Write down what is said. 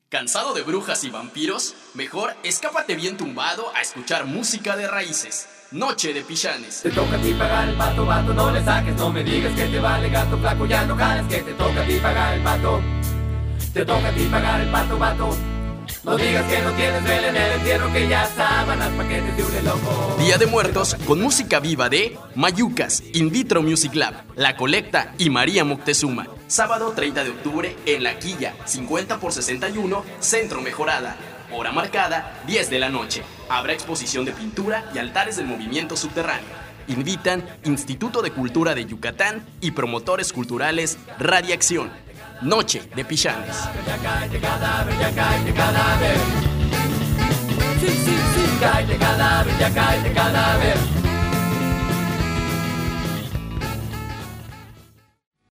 ¿Cansado de brujas y vampiros? Mejor escápate bien tumbado a escuchar música de raíces. Noche de Pichanes. Te toca a ti pagar el pato, vato, no le saques, no me digas que te vale gato, flaco, ya no jales, que te toca a ti pagar el pato. Te toca a ti pagar el pato, vato. No digas que no tienes vela en el entierro, que ya sábanas, paquetes de un loco. Día de Muertos con música viva de Mayucas, In Vitro Music Lab, La Colecta y María Moctezuma. Sábado 30 de octubre en La Quilla, 50 por 61, Centro Mejorada. Hora marcada, 10 de la noche. Habrá exposición de pintura y altares del movimiento subterráneo. Invitan Instituto de Cultura de Yucatán y promotores culturales Radiacción. Noche de Pichanes. Ya cállate cadáver, ya cállate cadáver. Sí, sí, sí, cállate cadáver, ya cállate cadáver.